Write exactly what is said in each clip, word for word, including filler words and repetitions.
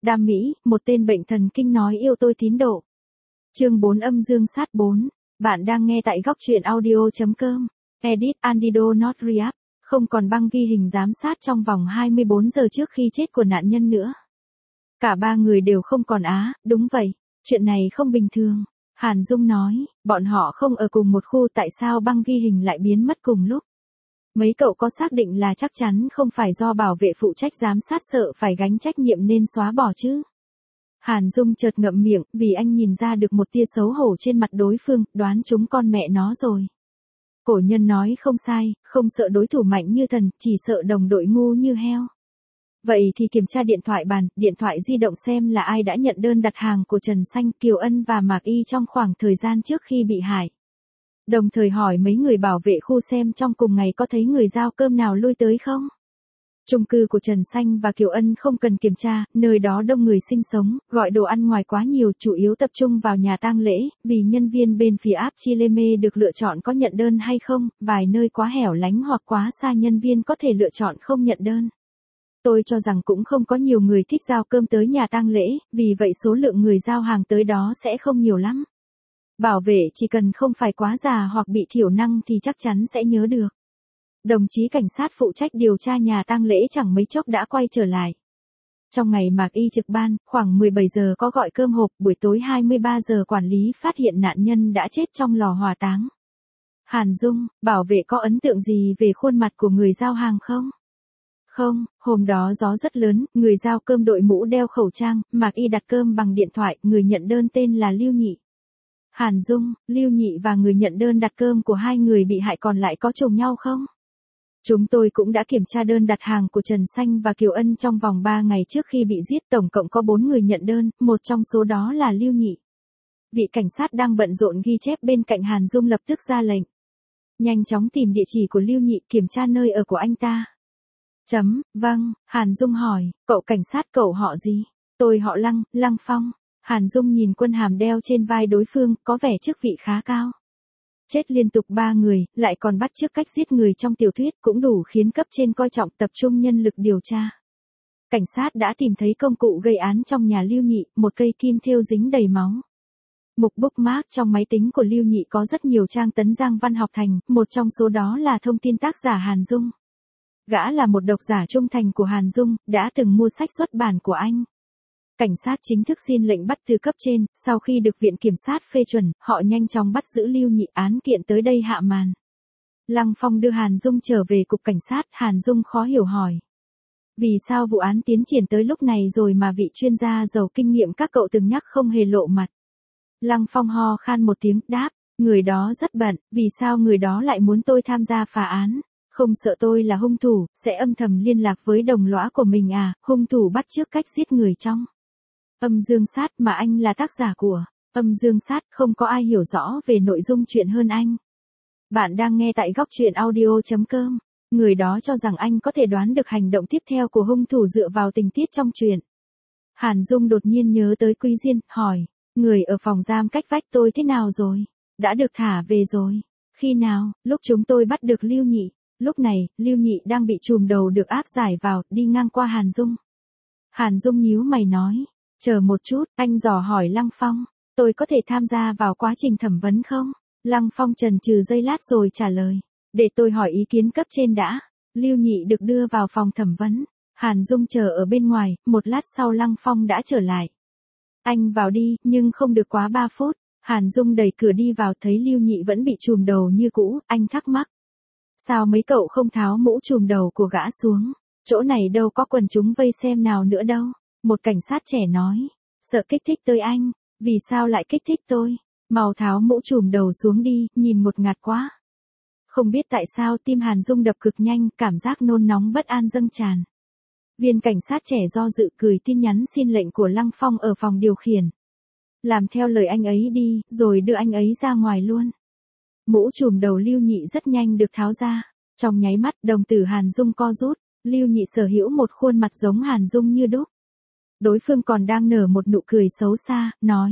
Đam mỹ, một tên bệnh thần kinh nói yêu tôi tín độ. Chương bốn âm dương sát bốn. Bạn đang nghe tại góc truyện audio.com. Edit Andido not react. Không còn băng ghi hình giám sát trong vòng hai mươi bốn giờ trước khi chết của nạn nhân nữa. Cả ba người đều không còn á, đúng vậy. Chuyện này không bình thường. Hàn Dung nói, bọn họ không ở cùng một khu, tại sao băng ghi hình lại biến mất cùng lúc? Mấy cậu có xác định là chắc chắn không phải do bảo vệ phụ trách giám sát sợ phải gánh trách nhiệm nên xóa bỏ chứ? Hàn Dung chợt ngậm miệng, vì anh nhìn ra được một tia xấu hổ trên mặt đối phương, đoán chúng con mẹ nó rồi. Cổ nhân nói không sai, không sợ đối thủ mạnh như thần, chỉ sợ đồng đội ngu như heo. Vậy thì kiểm tra điện thoại bàn, điện thoại di động xem là ai đã nhận đơn đặt hàng của Trần Xanh, Kiều Ân và Mạc Y trong khoảng thời gian trước khi bị hại. Đồng thời hỏi mấy người bảo vệ khu xem trong cùng ngày có thấy người giao cơm nào lui tới không? Chung cư của Trần Xanh và Kiều Ân không cần kiểm tra, nơi đó đông người sinh sống, gọi đồ ăn ngoài quá nhiều, chủ yếu tập trung vào nhà tang lễ, vì nhân viên bên phía app Chileme được lựa chọn có nhận đơn hay không, vài nơi quá hẻo lánh hoặc quá xa nhân viên có thể lựa chọn không nhận đơn. Tôi cho rằng cũng không có nhiều người thích giao cơm tới nhà tang lễ, vì vậy số lượng người giao hàng tới đó sẽ không nhiều lắm. Bảo vệ chỉ cần không phải quá già hoặc bị thiểu năng thì chắc chắn sẽ nhớ được. Đồng chí cảnh sát phụ trách điều tra nhà tang lễ chẳng mấy chốc đã quay trở lại. Trong ngày Mạc Y trực ban, khoảng mười bảy giờ có gọi cơm hộp, buổi tối hai mươi ba giờ quản lý phát hiện nạn nhân đã chết trong lò hỏa táng. Hàn Dung, bảo vệ có ấn tượng gì về khuôn mặt của người giao hàng không? Không, hôm đó gió rất lớn, người giao cơm đội mũ đeo khẩu trang, Mạc Y đặt cơm bằng điện thoại, người nhận đơn tên là Lưu Nhị. Hàn Dung, Lưu Nhị và người nhận đơn đặt cơm của hai người bị hại còn lại có chồng nhau không? Chúng tôi cũng đã kiểm tra đơn đặt hàng của Trần Xanh và Kiều Ân trong vòng ba ngày trước khi bị giết, tổng cộng có bốn người nhận đơn, một trong số đó là Lưu Nhị. Vị cảnh sát đang bận rộn ghi chép bên cạnh Hàn Dung lập tức ra lệnh. Nhanh chóng tìm địa chỉ của Lưu Nhị, kiểm tra nơi ở của anh ta. Chấm, vâng, Hàn Dung hỏi, cậu cảnh sát cậu họ gì? Tôi họ Lăng, Lăng Phong. Hàn Dung nhìn quân hàm đeo trên vai đối phương, có vẻ chức vị khá cao. Chết liên tục ba người, lại còn bắt chước cách giết người trong tiểu thuyết cũng đủ khiến cấp trên coi trọng, tập trung nhân lực điều tra. Cảnh sát đã tìm thấy công cụ gây án trong nhà Lưu Nhị, một cây kim thêu dính đầy máu. Mục bookmark trong máy tính của Lưu Nhị có rất nhiều trang tấn giang văn học thành, một trong số đó là thông tin tác giả Hàn Dung. Gã là một độc giả trung thành của Hàn Dung, đã từng mua sách xuất bản của anh. Cảnh sát chính thức xin lệnh bắt từ cấp trên, sau khi được viện kiểm sát phê chuẩn, họ nhanh chóng bắt giữ Lưu Nhị, án kiện tới đây hạ màn. Lăng Phong đưa Hàn Dung trở về cục cảnh sát, Hàn Dung khó hiểu hỏi. Vì sao vụ án tiến triển tới lúc này rồi mà vị chuyên gia giàu kinh nghiệm các cậu từng nhắc không hề lộ mặt? Lăng Phong ho khan một tiếng, đáp, người đó rất bận, vì sao người đó lại muốn tôi tham gia phá án? Không sợ tôi là hung thủ, sẽ âm thầm liên lạc với đồng lõa của mình à, hung thủ bắt chước cách giết người trong âm dương sát mà anh là tác giả của âm dương sát, không có ai hiểu rõ về nội dung chuyện hơn anh. Bạn đang nghe tại góc truyện audio.com. Người đó cho rằng anh có thể đoán được hành động tiếp theo của hung thủ dựa vào tình tiết trong truyện. Hàn Dung đột nhiên nhớ tới Quý Diên, hỏi, người ở phòng giam cách vách tôi thế nào rồi? Đã được thả về rồi. Khi nào? Lúc chúng tôi bắt được Lưu Nhị. Lúc này, Lưu Nhị đang bị trùm đầu được áp giải vào, đi ngang qua Hàn Dung. Hàn Dung nhíu mày nói, chờ một chút, anh dò hỏi Lăng Phong, tôi có thể tham gia vào quá trình thẩm vấn không? Lăng Phong chần chừ giây lát rồi trả lời, để tôi hỏi ý kiến cấp trên đã. Lưu Nhị được đưa vào phòng thẩm vấn, Hàn Dung chờ ở bên ngoài, một lát sau Lăng Phong đã trở lại. Anh vào đi, nhưng không được quá ba phút. Hàn Dung đẩy cửa đi vào, thấy Lưu Nhị vẫn bị trùm đầu như cũ, anh thắc mắc. Sao mấy cậu không tháo mũ trùm đầu của gã xuống? Chỗ này đâu có quần chúng vây xem nào nữa đâu. Một cảnh sát trẻ nói, sợ kích thích tới anh. Vì sao lại kích thích tôi? Mau tháo mũ trùm đầu xuống đi, nhìn ngột ngạt quá. Không biết tại sao tim Hàn Dung đập cực nhanh, cảm giác nôn nóng bất an dâng tràn. Viên cảnh sát trẻ do dự gửi tin nhắn xin lệnh của Lăng Phong ở phòng điều khiển. Làm theo lời anh ấy đi, rồi đưa anh ấy ra ngoài luôn. Mũ trùm đầu Lưu Nhị rất nhanh được tháo ra. Trong nháy mắt, đồng tử Hàn Dung co rút. Lưu Nhị sở hữu một khuôn mặt giống Hàn Dung như đúc. Đối phương còn đang nở một nụ cười xấu xa, nói.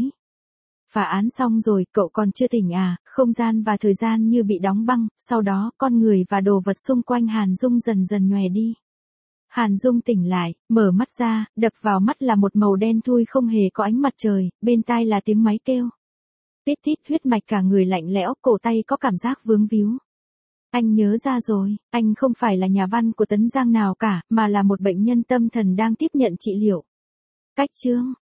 Phá án xong rồi, cậu còn chưa tỉnh à? Không gian và thời gian như bị đóng băng, sau đó, con người và đồ vật xung quanh Hàn Dung dần dần nhòe đi. Hàn Dung tỉnh lại, mở mắt ra, đập vào mắt là một màu đen thui không hề có ánh mặt trời, bên tai là tiếng máy kêu. Tít tít huyết mạch cả người lạnh lẽo, cổ tay có cảm giác vướng víu. Anh nhớ ra rồi, anh không phải là nhà văn của Tấn Giang nào cả, mà là một bệnh nhân tâm thần đang tiếp nhận trị liệu. Cách chương,